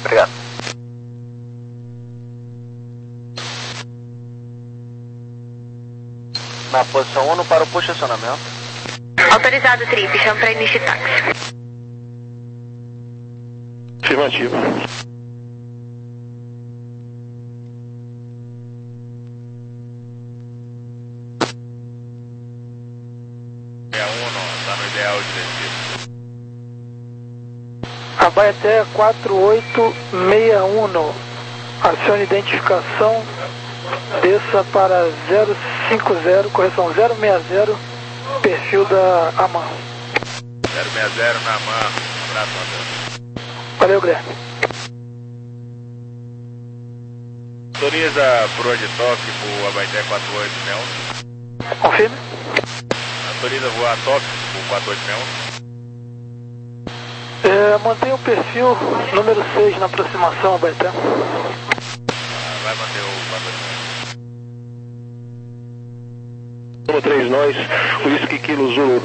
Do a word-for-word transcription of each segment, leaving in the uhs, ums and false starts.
Obrigado. Na posição um para o push acionamento. Autorizado, trip, chama para início de táxi. Afirmativo. Está no ideal de descer. Abaeté quatro oito seis um, acione identificação, desça para zero cinco zero, correção zero seis zero, perfil da AMAN. zero seis zero na AMAN, um abraço, Matheus. Valeu, Guilherme. Autoriza por ordem de toque para o Abaeté quatro oito seis um. Confirme. Autoriza voar toque por quatro oito seis um. É, mantenha o perfil número seis na aproximação, Abaeté. Ah, vai manter o quatro oito seis um. Número três, nós, Whisky Kilo Zulu.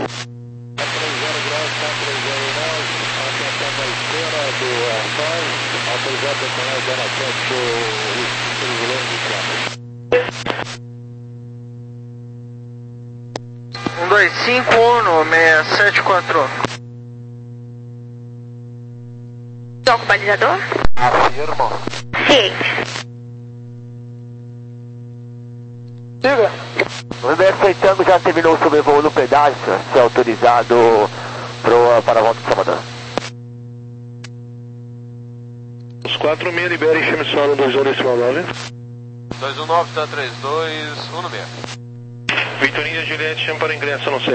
um dois cinco um seis sete quatro. Toca o balizador? Afirmo. Ciente. Diga. O M S Tango já terminou o sobrevoo no pedaço, se é autorizado pro, para a volta de Salvador. Os quatro seis libera enchendo solo dois um decimal nove. dois um nove, tá três dois, um no meio. Vitorinha Juliette, chama para ingresso, não sei.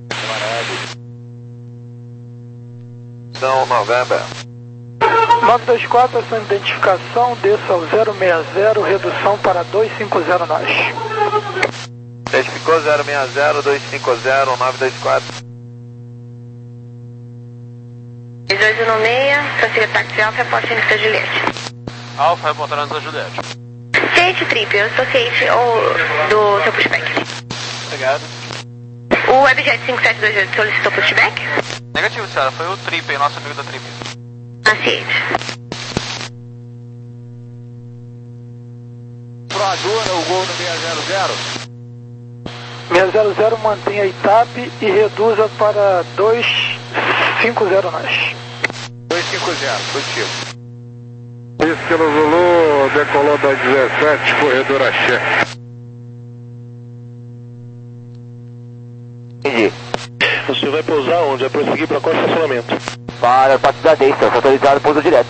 Então, November. nove dois quatro, ação de identificação, desça ao zero seis zero, redução para dois cinco zero nós. Identificou zero seis zero, dois cinco zero, nove dois quatro. dois dois um seis, prossiga táxi Alfa, reporte Santa Juliette. Alfa, reportando Santa Juliette. Ciente, trip, eu estou ciente ou do seu pushback. Obrigado. O Webjet cinco sete dois oito solicitou pushback? Negativo, senhora, foi o Trip, hein, nosso amigo da Trip. Ah, ciente. Proadora, o gol no seis zero zero. seis zero zero, mantenha I T A P e reduza para dois cinco zero nós. dois cinco zero, positivo. Whisky Kilo Zulu, decolou da dezessete, corredor Axé. Entendi. Você vai pousar onde? Vai prosseguir para qual estacionamento? Para a parte da Dayton, autorizado pouso direto.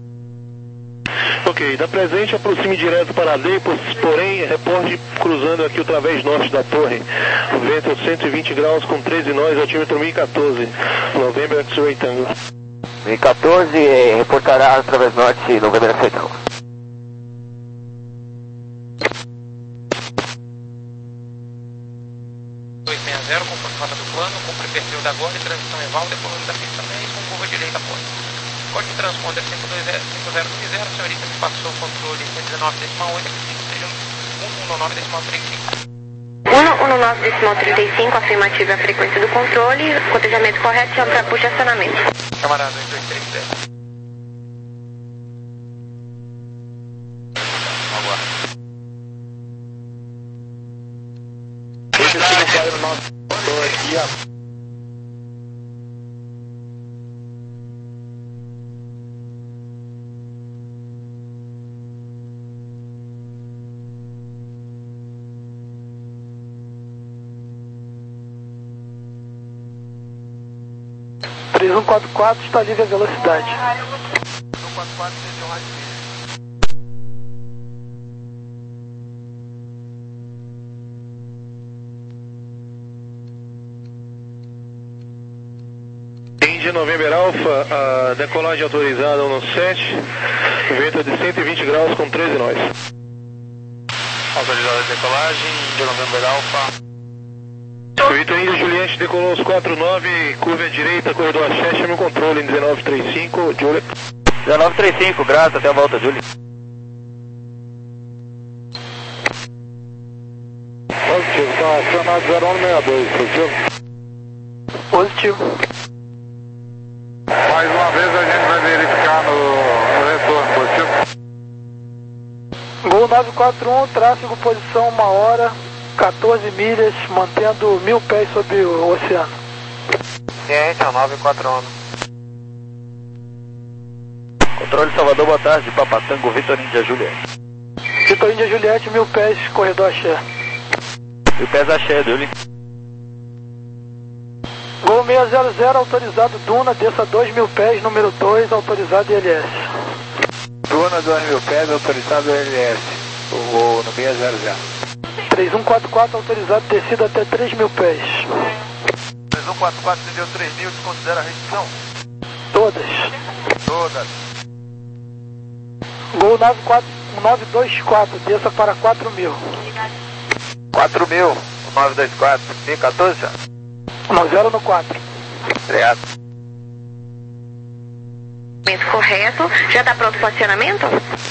Ok, da presente aproxime direto para a Deipos, porém reporte cruzando aqui o través norte da torre. Vento cento e vinte graus com treze nós, altímetro mil e quatorze. Novembro X-Ray Tango. mil e quatorze, eh, reportará através norte, Novembro X-Ray Tango. dois seis zero, conforme rota do plano, cumpre perfil da Gol e transição Eval, decolando da pista dez, com curva direita após. Código de transponder cinco dois zero cinco zero dois zero, senhorita me passou o controle cento e dezenove decimal oito, seja cento e dezenove decimal trinta e cinco. cento e dezenove decimal trinta e cinco, afirmativa a frequência do controle, cotejamento correto, chama para push acionamento. Camarada dois dois três zero. três um quatro quatro, está livre a velocidade. três um quatro quatro, seja um rádio. Índia November Alpha, a decolagem autorizada no sete, vento de cento e vinte graus com treze nós. Autorizada a decolagem, Índia November Alpha. Vitor Índia Juliette decolou os quatro nove, curva à direita, corredor Axé, chame o controle em dezenove trinta e cinco, Juliet. dezenove trinta e cinco, graças, até a volta, Júlio. Positivo, está acionado zero um seis dois, positivo? Positivo. Mais uma vez a gente vai verificar no, no retorno nove quatro um, tráfego posição uma hora, quatorze milhas, mantendo mil pés sobre o oceano. Ciente, é o nove quatro um. Controle Salvador, boa tarde, Papatango, Vitor Índia Juliette. Vitor Índia Juliette, mil pés, corredor Axé. Mil pés Axé, Duli. Gol seiscentos, autorizado Duna, desça dois mil pés, número dois, autorizado I L S. Duna, dois mil pés, autorizado I L S. O gol no seiscentos. três um quatro quatro, autorizado descida até três mil pés. três um quatro quatro, se deu três mil, desconsidera a restrição? Todas. Todas. Gol nove dois quatro, desça para quatro mil. quatro mil, nove dois quatro, P quatorze já? zero no quatro. Obrigado. Correto. Já está pronto para o acionamento?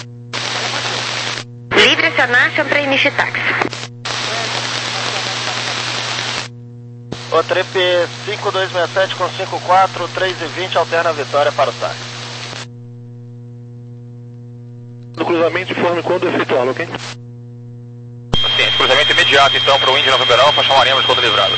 Livre acionar-se para início de táxi. O trip cinco dois seis sete com cinco quatro, três e vinte, alterna a Vitória para o táxi. No cruzamento, informe quando efetuá-lo, ok? Sim, cruzamento imediato então para o Índia November Alfa, chamaremos quando livrado.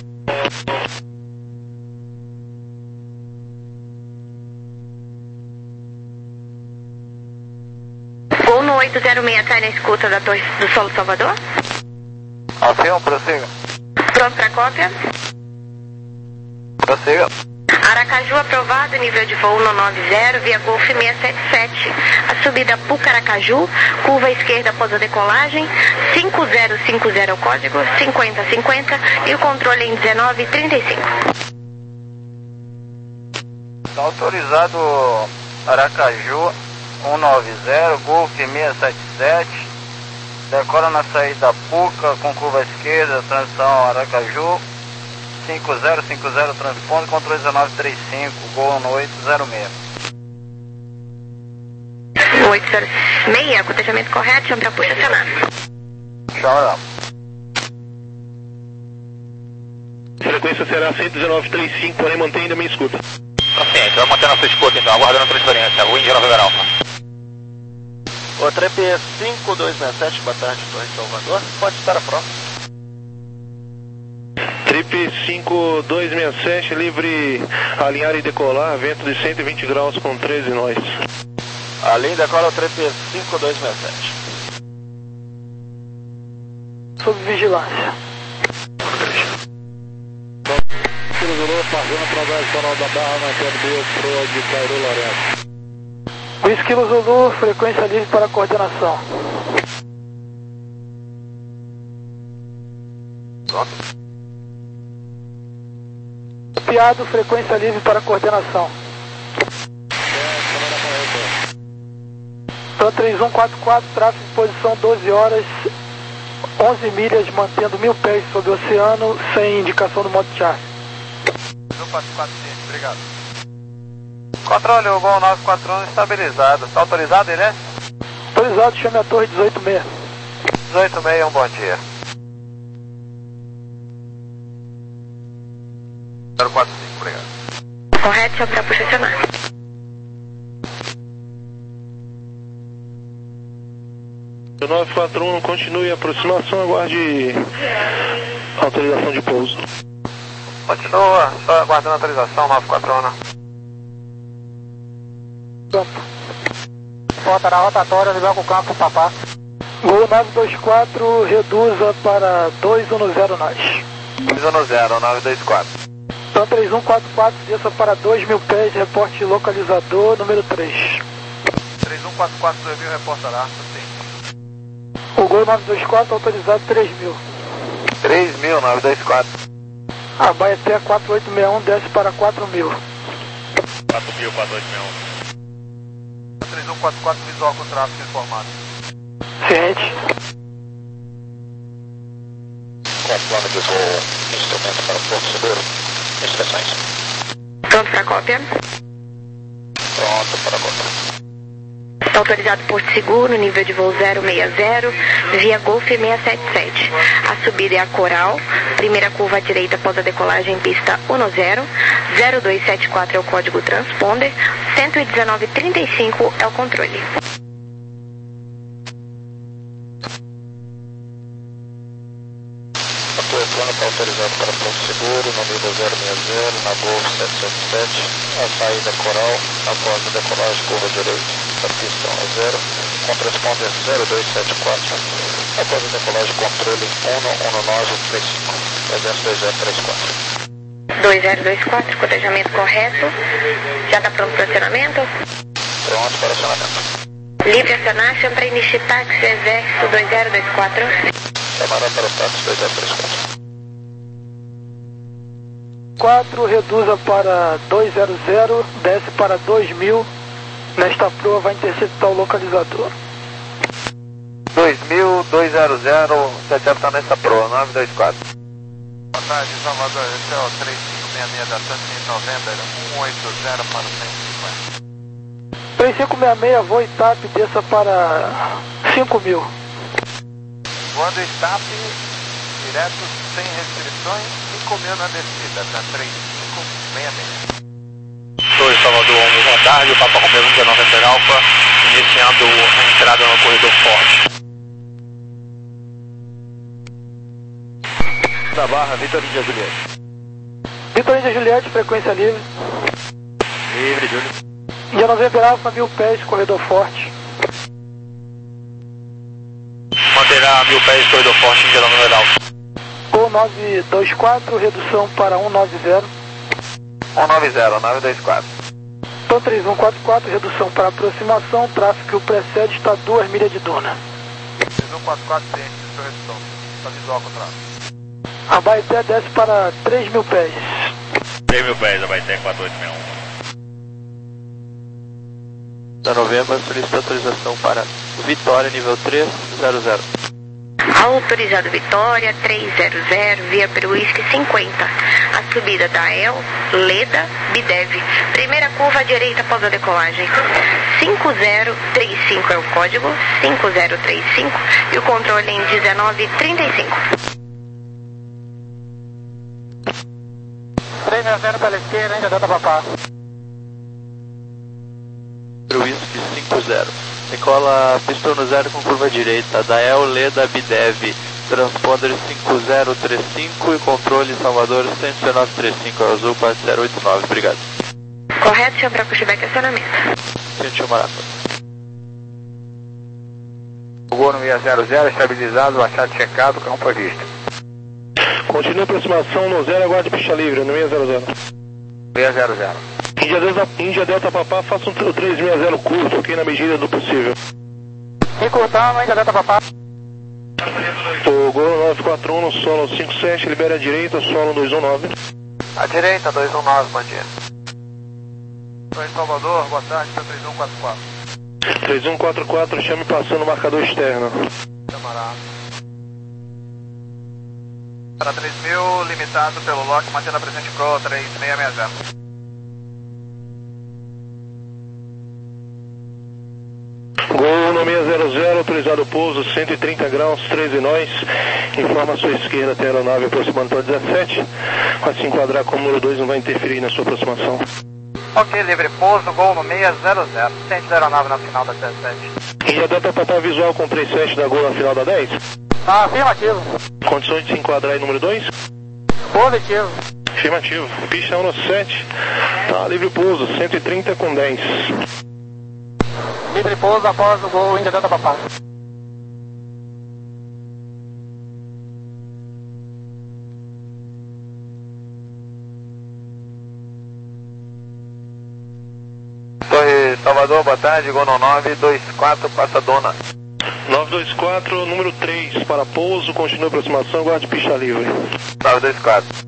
Gol no oito zero seis, cai na escuta da Torre do Solo Salvador. Ação, prossiga. Pronto para cópia. Prossiga. Aracaju aprovado, nível de voo no noventa, via Golf seiscentos e setenta e sete. A subida Pucaracaju, curva esquerda após a decolagem, cinco zero cinco zero é o código, cinquenta cinquenta e o controle em dezenove trinta e cinco. Está autorizado Aracaju cento e noventa, Golf seiscentos e setenta e sete, decola na saída Puca com curva esquerda, transição Aracaju, cinco zero cinco zero transponde, controle dezenove trinta e cinco, gol no oito zero seis. oito zero seis, acompanhamento correto, chama para puxa acionar. Chama. Frequência será cento e dezenove trinta e cinco, porém mantém ainda minha escuta. Paciente, vai manter nossa escuta então, aguardando a transferência. O Índia November Alfa. O trip cinco dois seis sete, boa tarde, Torre Salvador, pode estar a próxima. Trip cinco dois seis sete, livre alinhar e decolar, vento de cento e vinte graus com treze nós. Ali decola o trip cinco dois seis sete. Sob vigilância. Cruzador, passando através do canal da Barra, mantendo meio pro de Cairo Lourenço. Whisky Zulu, frequência livre para coordenação. Pronto. Piado, frequência livre para coordenação. Então três um quatro quatro, tráfego de posição doze horas, onze milhas, mantendo mil pés sobre o oceano, sem indicação do modo chart. quatro quatro cinco, obrigado. Controle, o Gol nove quatro um estabilizado. Está autorizado, ele é? Autorizado, chame a torre dezoito seis. dezoito seis, um bom dia. zero quatro cinco, obrigado. Correto, chama para puxa acionar. O nove quatro um continue a aproximação, aguarde autorização de pouso. Continua, só aguardando a autorização, nove quatro um. Campo. Volta na rotatória, libera o campo, papá. Gol nove dois quatro, reduza para dois um zero nós. dois um zero, nove dois quatro. Então três um quatro quatro, desça para dois mil pés, reporte localizador número três. três um quatro quatro, dois mil, reportará, sim. O Gol nove dois quatro, autorizado três mil. três mil, nove dois quatro. A Baeté quatro oito seis um desce para quatro mil. quatro mil, quatro oito seis um. três um quatro quatro, visual com tráfego informado. Ciente. Com plano de voo, instrumento para o Porto Seguro. Inspeções. Pronto para cópia. Pronto para a cópia. Está autorizado Porto Seguro, nível de voo zero seis zero, via Golf seiscentos e setenta e sete. A subida é a Coral, primeira curva à direita após a decolagem, pista um zero, zero dois sete quatro é o código transponder, cento e dezenove trinta e cinco é o controle. plano está autorizado para ponto seguro, na vida zero seis zero, na Golf sete sete sete, a saída Coral, após a decolagem curva direita, a pista um a zero, com transponder zero dois sete quatro, após a decolagem controle um um nove três cinco, presente dois zero três quatro. dois zero dois quatro, cotejamento correto, já está pronto para acionamento? Pronto para acionamento. Livre acionar, chama para início táxi, exército dois zero dois quatro. Chamada para o táxi dois zero três quatro. quatro, reduza para duzentos, desce para dois mil. Nesta proa vai interceptar o localizador. dois mil, duzentos, intercepta nesta proa, nove dois quatro. Boa tarde, Salvador, esse é o três cinco seis seis da Sunny November, um oito zero para o cento e cinquenta. três cinco seis seis, voo I T A P, desça para cinco mil. Voando I T A P, direto, sem restrições, cinco mil na descida, tá três cinco seis seis. dois Salvador, boa tarde, Papa Romeo um November Alpha, iniciando a entrada no corredor forte. Da Barra, Vitor Índia Juliette. Vitor Índia Juliette, frequência livre. Livre, Júlio. Índia November Alpha, mil pés, corredor forte. Manterá mil pés, corredor forte, Índia November Alpha. Gol nove dois quatro, redução para cento e noventa. um nove zero, nove dois quatro. Tom três um quatro quatro, redução para aproximação, tráfego que o precede está a duas milhas de duna. três um quatro quatro, ciente de sua redução, está visual com tráfego. A Baeté desce para três mil pés. três mil pés, a Baeté quatro oito seis um. Da Novembro, solicita autorização para Vitória, nível três zero zero. Autorizado Vitória, três zero zero, via Peru Whisky cinquenta. A subida da El, Leda, Bidev. Primeira curva à direita após a decolagem. cinco zero três cinco é o código, cinco zero três cinco, e o controle em dezenove trinta e cinco. três zero zero pela esquerda, ainda dá papá. Whisky cinco zero. Decola pistão no zero com curva direita. Dael Leda Bidev. Transponder cinco zero três cinco e controle Salvador cento e dezenove trinta e cinco, Azul quatro zero oito nove. Obrigado. Correto, chama para pushback acionamento. Sentiu Marata. O gol no seis zero zero, estabilizado, achado checado, campo previsto. Continue a aproximação no zero, aguarde pista livre, no seis zero zero. seis zero zero. Índia Delta, Índia Delta Papá, faça um três seis zero curto, ok, na medida do possível. Encurtando, Índia Delta Papá. O Gol nove quatro um no solo cinco sete, libera a direita, solo dois um nove. À direita, dois um nove, Bandido. Oi, Salvador, boa tarde, três um quatro quatro. três um quatro quatro, chame passando o marcador externo. Camarada. Para três mil, limitado pelo lock, mantendo a presente Pro três seis seis zero. Gol no seis zero zero, autorizado o pouso, cento e trinta graus, treze nós. Informa a sua esquerda, tem aeronave aproximando para dezessete. Vai se enquadrar como número dois, não vai interferir na sua aproximação. Ok, livre pouso, gol no seis zero zero. Ciente da aeronave na final da dezessete. E já deu para papel visual com três sete da Gol na final da dez? Ah, afirmativo. Condições de se enquadrar aí, número dois? Positivo. Afirmativo. Pista um no sete. Tá, livre pouso, cento e trinta com dez. Livre pouso após o gol Índia Delta Papá. Torre Salvador, boa tarde, gol no nove dois quatro, passa dona. nove dois quatro, número três, para pouso, continua a aproximação, guarde pista livre. nove dois quatro.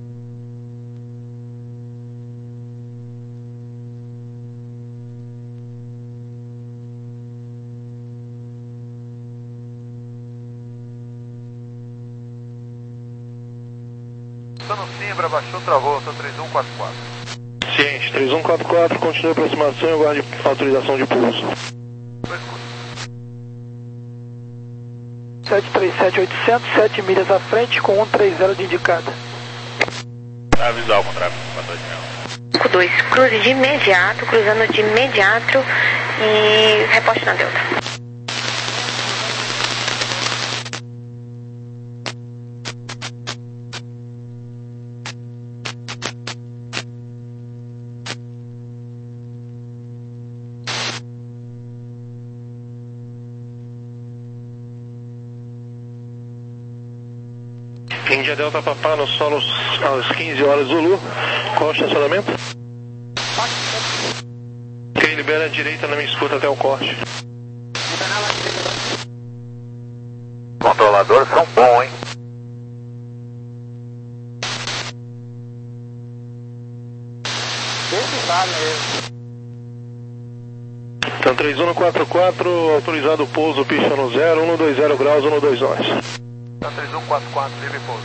Tô no Simbra, baixou, travou, tô três um quatro quatro. Ciente, três um quatro quatro, continua a aproximação e aguarde autorização de pouso. sete três sete oitocentos, sete milhas à frente com cento e trinta de indicada. Tá visual com tráfego quatro oito seis um. cinco dois, cruze de imediato, cruzando de imediato e reposte na Delta. Índia Delta Papá no solo às quinze horas Zulu. Qual o estacionamento? Ok, libera a direita na minha escuta até o corte. Controladores são bons, hein? Esse vale mesmo. Então três um quatro quatro, autorizado o pouso, pista no zero, um dois zero graus, um dois nós. Então três um quatro quatro, livre pouso.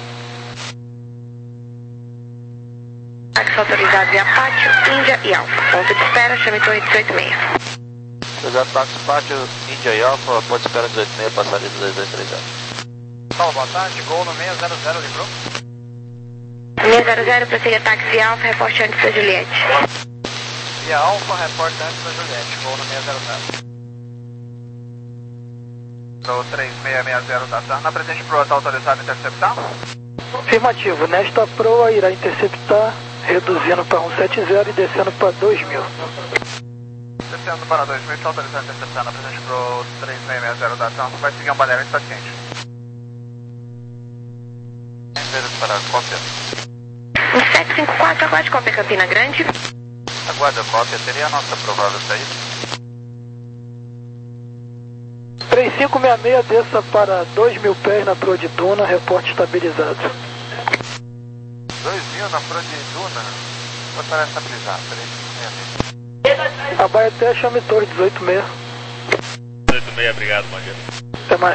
Táxi autorizado via Pátio, Índia e Alfa. Ponto de espera, chame torre dezoito seis. Autorizado táxi Pátio, Índia e Alfa, pode esperar dezoito seis, passagem dois dois três zero. Salve, boa tarde, gol no seis zero zero, livrou? seis zero zero, prossiga táxi Alfa, reporte antes da Juliette. Via Alfa, reporte antes da Juliette, gol no seis zero zero. Pro três seis seis zero da Sam, na presente proa está autorizado a interceptar? Afirmativo, nesta proa irá interceptar, reduzindo para cento e setenta e descendo para dois mil. Descendo para dois mil, está autorizado a interceptar na presente pro três seis seis zero da Sam, vai seguir um balneário de paciente. Para a cópia. Um sete cinco quatro, aguarde cópia Campina Grande. Aguarde a cópia, seria a nossa provável saída? três cinco seis seis, desça para dois mil pés na proa de Duna, reporte estabilizado. dois mil na proa de Duna? Vou estar estabilizado, três cinco seis seis. Abaeté, chame torre dezoito seis. dezoito seis, obrigado, bom dia. Até mais.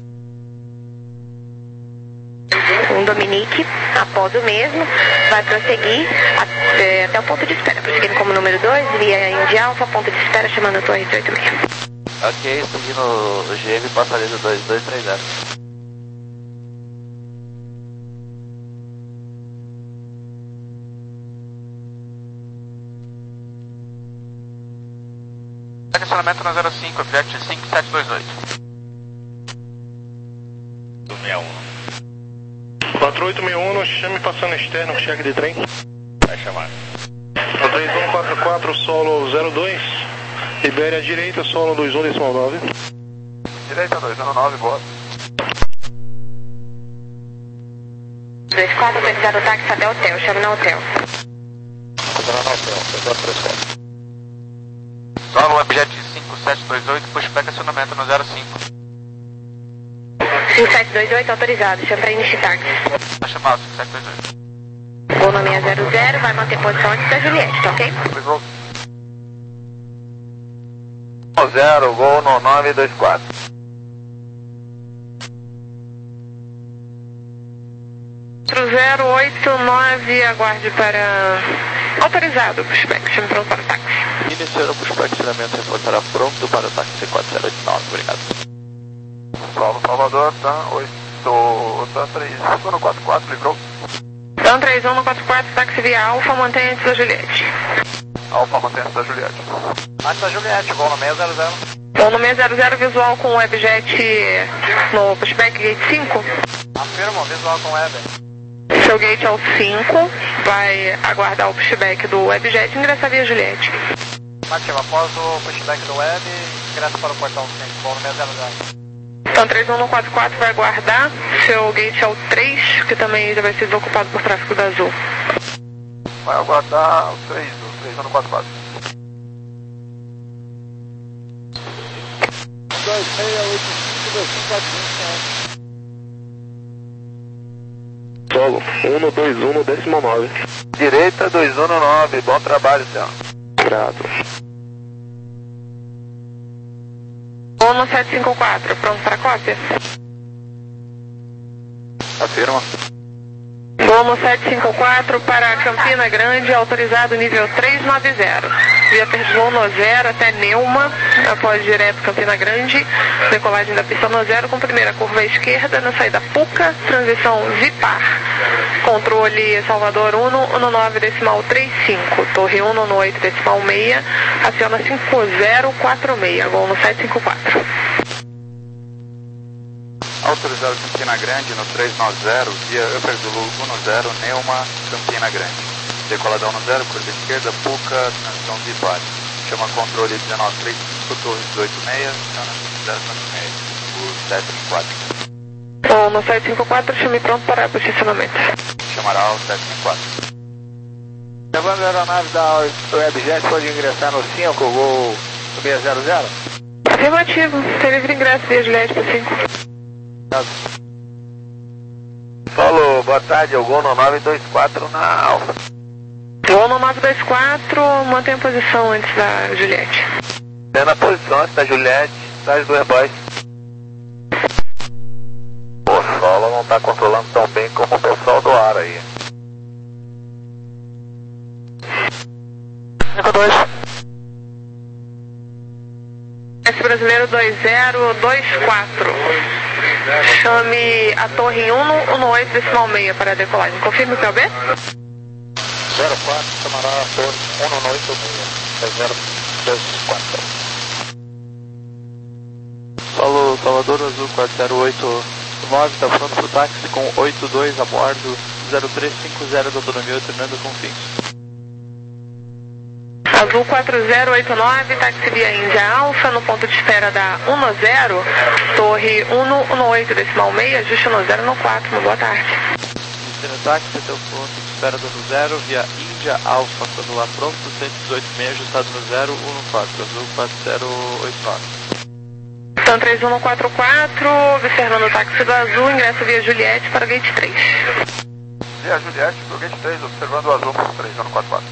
Um Dominique, após o mesmo, vai prosseguir até, até o ponto de espera, prosseguindo como número dois, via Índia Alfa, ponto de espera, chamando a torre dezoito seis. Ok, seguindo o G M, passaria do dois dois três zero. Estacionamento no zero cinco, Fiat cinco sete dois oito. Do seis um. quatro oito seis um, chame passando externo, cheque de trem. Vai chamar. Então três um quatro quatro, solo zero dois. Libere a direita, solo dois um decimal nove. Direita dois um nove, boa. dois quatro, autorizado o táxi até o hotel, chame no hotel. Controlar no hotel, dois três quatro. Solo Webjet cinco sete dois oito, pushback acionamento no zero cinco. cinco sete dois oito, autorizado, chame para iniciar táxi. Vai chamar o cinco sete dois oito. Voo no seis zero zero, vai manter posição antes da Juliette, tá ok? Ligou. zero, gol no nove dois quatro. zero oito nove, aguarde para... Autorizado, pushback, chame pronto para o táxi. Iniciando o pushback, acionamento reportará pronto para o táxi quatro zero oito nove, obrigado. Salvo Salvador, tá oito, tá três um no quatro quatro, livrou. Então três um no quatro quatro, táxi via Alfa, mantém antes da Juliette. Alfa, mantém antes da Juliette. Antes da Juliette, gol no seis zero zero. Voo no seis zero zero, visual com Webjet no pushback gate cinco. Afirmo, visual com Web. Seu gate é o cinco, vai aguardar o pushback do Webjet e ingressar via Juliette. Ativa, após o pushback do Web, ingressa para o portão cinco, gol no seis zero zero. Então três um no quatro quatro vai aguardar, seu gate é o três, que também já vai ser desocupado por tráfego da Azul. Vai aguardar o três, o três um no quatro quatro. dois seis oito cinco dois cinco quatro cinco. Solo um no dois um no decimal nove. Direita dois um no nove, bom trabalho, senhor. Grato. Voo no sete cinco quatro, pronto para cópia? Afirma. Voo no sete cinco quatro para Campina Grande, autorizado nível trezentos e noventa. Via voo no zero até Neuma, após direto Campina Grande, decolagem da pista no zero com primeira curva à esquerda, na saída Puca, transição Vipar. Controle Salvador um no nove decimal trinta e cinco, Torre um no oito decimal seis, aciona cinco zero quatro seis, voo no sete cinco quatro. Autorizado Campina Grande no trezentos e noventa, via Upper Zulu um no zero, Neuma, Campina Grande. Decoladão no zero, curva esquerda, Puca, transição Vipar. Chama controle dezenove trinta e cinco, Torre dezoito seis, aciona cinco zero quatro seis, o sete cinco quatro. Pistão no sete cinco quatro, chame pronto para posicionamento. Chamará o sete cinco quatro. Levando a aeronave da Webjet, pode ingressar no cinco, Gol seis zero zero? Afirmativo, tem livre ingresso via Juliette para cinco. Solo, boa tarde, é o Gol no nove dois quatro na Alfa. Gol no nove dois quatro, mantém a posição antes da Juliette. É na posição antes da Juliette, atrás do Airbus. O Solo não está controlando tão bem como o pessoal do ar aí. cinco dois. S brasileiro dois zero dois quatro. Chame a torre um no oito decimal meia para a decolagem. Confirme o P O B? zero quatro, chamará a torre um no oito meia. zero dois quatro. Solo Salvador Azul quatro zero oito nove, está pronto para o táxi com oito dois a bordo, zero três cinco zero da autonomia, alternando com fins. Azul quatro zero oito nove, táxi via Índia Alfa, no ponto de espera da um no zero, torre um no oito decimal meia, ajuste no zero no quatro, uma boa tarde. Destino táxi até o ponto de espera do no zero, via Índia Alfa, quando lá pronto, cento e dezoito meia, ajustado no zero, um no quatro, Azul quatro zero oito nove. Então três um no quatro quatro, observando o táxi do Azul, ingresso via Juliette para Gate três. Via Juliette para o Gate três, observando o Azul, três um no quatro quatro.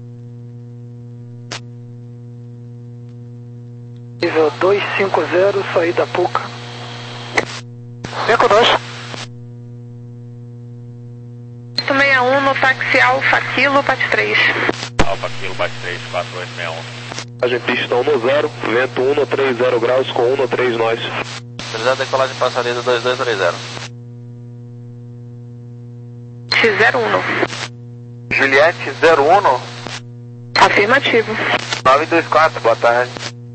Nível dois cinco zero, saída Puca. cinco dois. oito seis um no táxi Alfa Kilo, Pat três. Alfa Kilo, Pat três, quatro oito seis um. Pistão no zero, vento um no três zero graus com um no três nós. Autorizado decolagem passarida dois dois três zero. X zero um. Juliette zero um. Afirmativo. nove dois quatro, boa tarde.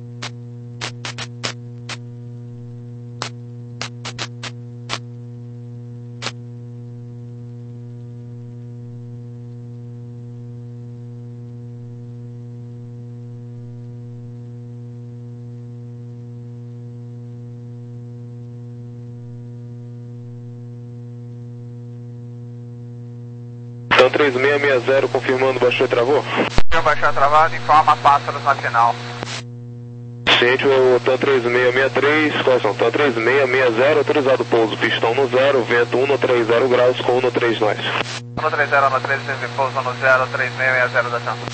Então três seis seis zero, confirmando, baixou e travou? Baixou travado, informa pássaros na final. Ciente, o TAM três seis seis três, quais são? TAM três seis seis zero, autorizado pouso, pistão no zero, vento um no três zero graus com um no três nós. um no três zero, um no três zero, pouso no zero, três seis seis zero da TAM.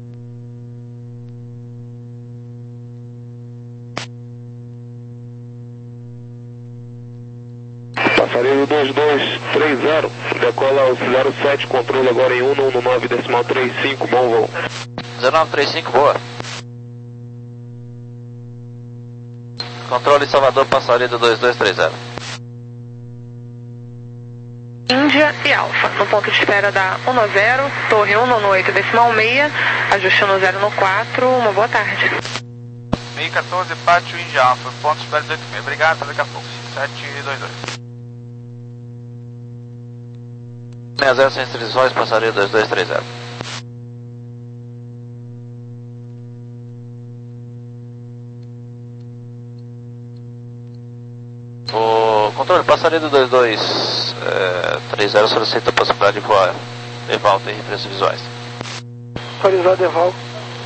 Passarinho dois dois três zero, decola o zero sete, controle agora em um no nove decimal trinta e cinco, bom voo. zero nove três cinco, boa. Controle Salvador, passarida dois dois três zero. Índia e Alfa, no ponto de espera da um no zero, torre um no oito decimal meia, ajuste no zero no quatro, uma boa tarde. meio quatorze, pátio Índia Alfa, ponto de espera dezoito meia. Obrigado, até daqui a pouco. sete dois dois. seis zero sem restrições, passaria dois dois três zero. O controle, passaria do dois dois três zero, solicita a possibilidade de voar Eval, tem referências visuais. Autorizado Eval.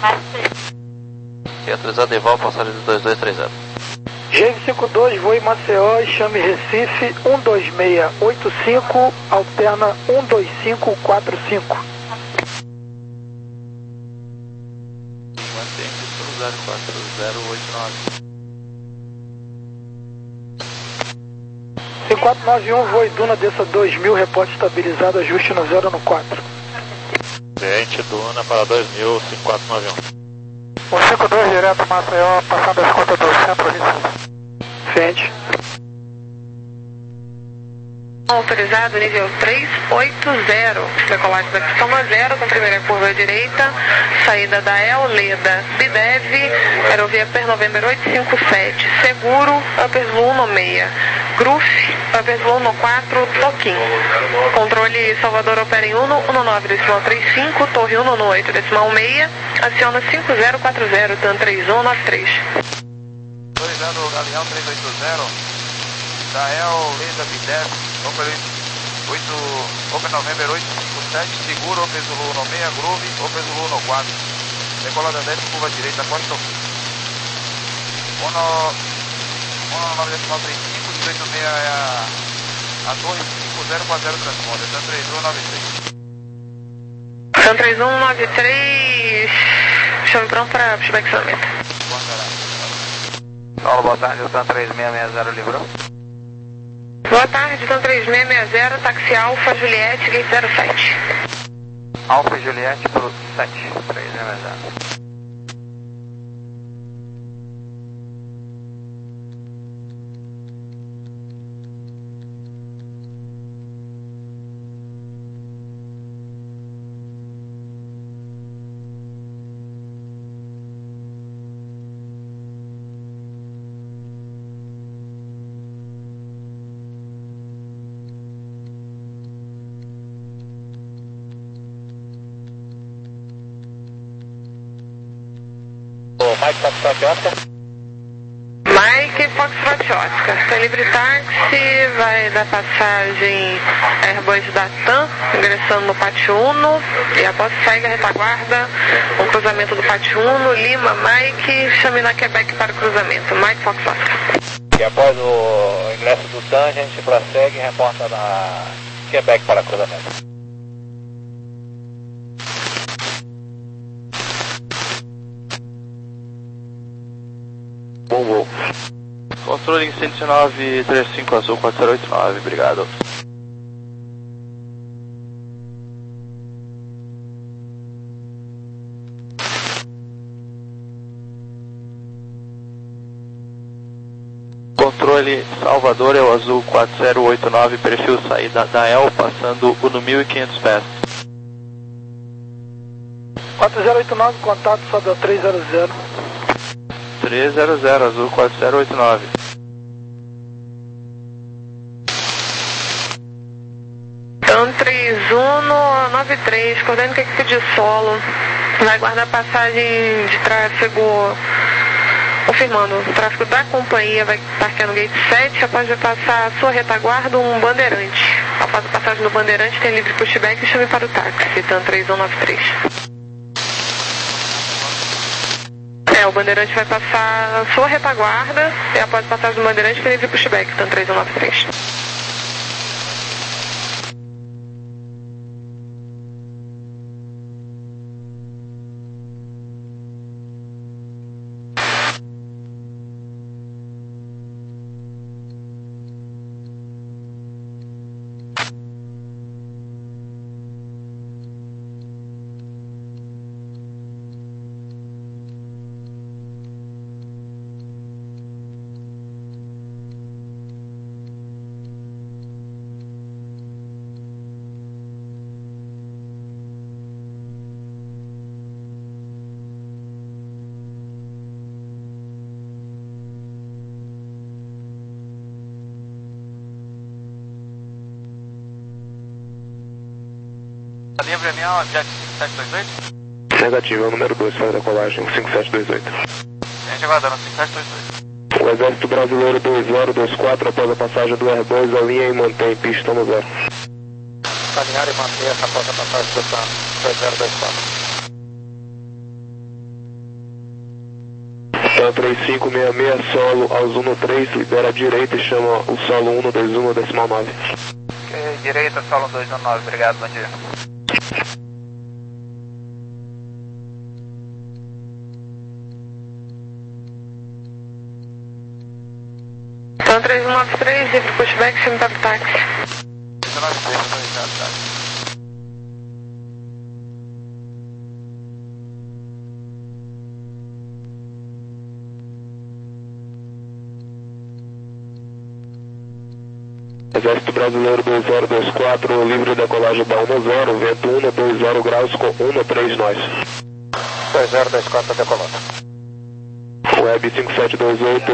E autorizado Eval, passaria do dois dois três zero. G M cinquenta e dois, voe Maceió e chame Recife um dois seis oito cinco, alterna um dois cinco quatro cinco. Mantém pistão zero quatro zero oito nove. cinco quatro nove um, voe Duna, desça dois mil, reporte estabilizado, ajuste no zero no quatro. Cliente Duna para dois mil, cinco quatro nove um. O cinquenta e dois direto Maceió, passando as contas do centro Recife. Frente. Autorizado nível três oito zero, decolagem da pistão no zero, com primeira curva à direita, saída da El Leda, Bidev, aerovia Per November oito cinco sete, seguro, Upper Blue no meia, Gruf, Upper Blue no quatro, Toquim. Controle Salvador opera em um no nove decimal trinta e cinco, torre um no oito decimal meia, aciona cinco zero quatro zero, TAM três um nove três. Autorizando o Galeão três oito zero, da E L, Leda B D E V, Open oito, Open November oito cinco sete, seguro, Open Zulu no seis, Groove, Open Zulu no quatro. Decolada dez, curva direita, Costa um nove decimal trinta e cinco, dezoito seis é a, a torre cinco zero quatro zero transponder, Sun três um nove três. Sun três um nove três, chame pronto para pushback isolamento. Paulo, boa tarde, o Sun três seis seis zero livrou. Boa tarde, Sun três seis seis zero, táxi Alfa Juliette, gate zero sete. Alfa Juliette pro sete, três seis zero. Mike Foxtrot Oscar. Mike Foxtrot Oscar. Tem livre táxi, vai dar passagem Airbus da TAM, ingressando no Pátio Uno, e após segue a retaguarda, o cruzamento do Pátio Uno, Lima, Mike, chame na Quebec para o cruzamento. Mike Fox Oscar. E após o ingresso do TAM, a gente prossegue e reporta na Quebec para cruzamento. Bom voo. Controle cento e nove, trinta e cinco azul, quatro zero oito nove, obrigado. Controle Salvador é o azul quatro zero oito nove, perfil saída da E L, passando o no mil e quinhentos pés. quatro zero oito nove, contato, sobe ao três zero zero. três zero zero, azul quatro zero oito nove. Sun três um nove três, coordenando que equipe de solo, vai guardar passagem de tráfego, confirmando, o tráfego da companhia vai parquear no gate sete, após de passar a sua retaguarda, um bandeirante. Após a passagem do bandeirante, tem livre pushback e chame para o táxi, Sun três um nove três. É, o bandeirante vai passar a sua retaguarda e após a passagem do bandeirante tem livre pushback, Sun três um nove três. Livre União, Jet cinco sete dois oito? Negativo, é o número dois, faz a colagem, cinco sete dois oito. A gente vai dando cinco sete dois oito. O Exército Brasileiro dois zero dois quatro, após a passagem do Airbus, alinha e mantém pista no zero. Alinhar e manter essa após a passagem do TAM, dois zero dois quatro. TAM três cinco seis seis, solo ao Zuno três, libera a direita e chama o solo um dois um decimal nove. Ok, direita, solo dois um nove, obrigado, bom dia. Sun três um nove três, livre pushback, chame para o táxi. três nove três, autorizado, táxi. Exército Brasileiro dois zero dois quatro, livre decolagem da um zero, vento um dois zero graus com um três nós. dois zero dois quatro decolando. Web cinco sete dois oito.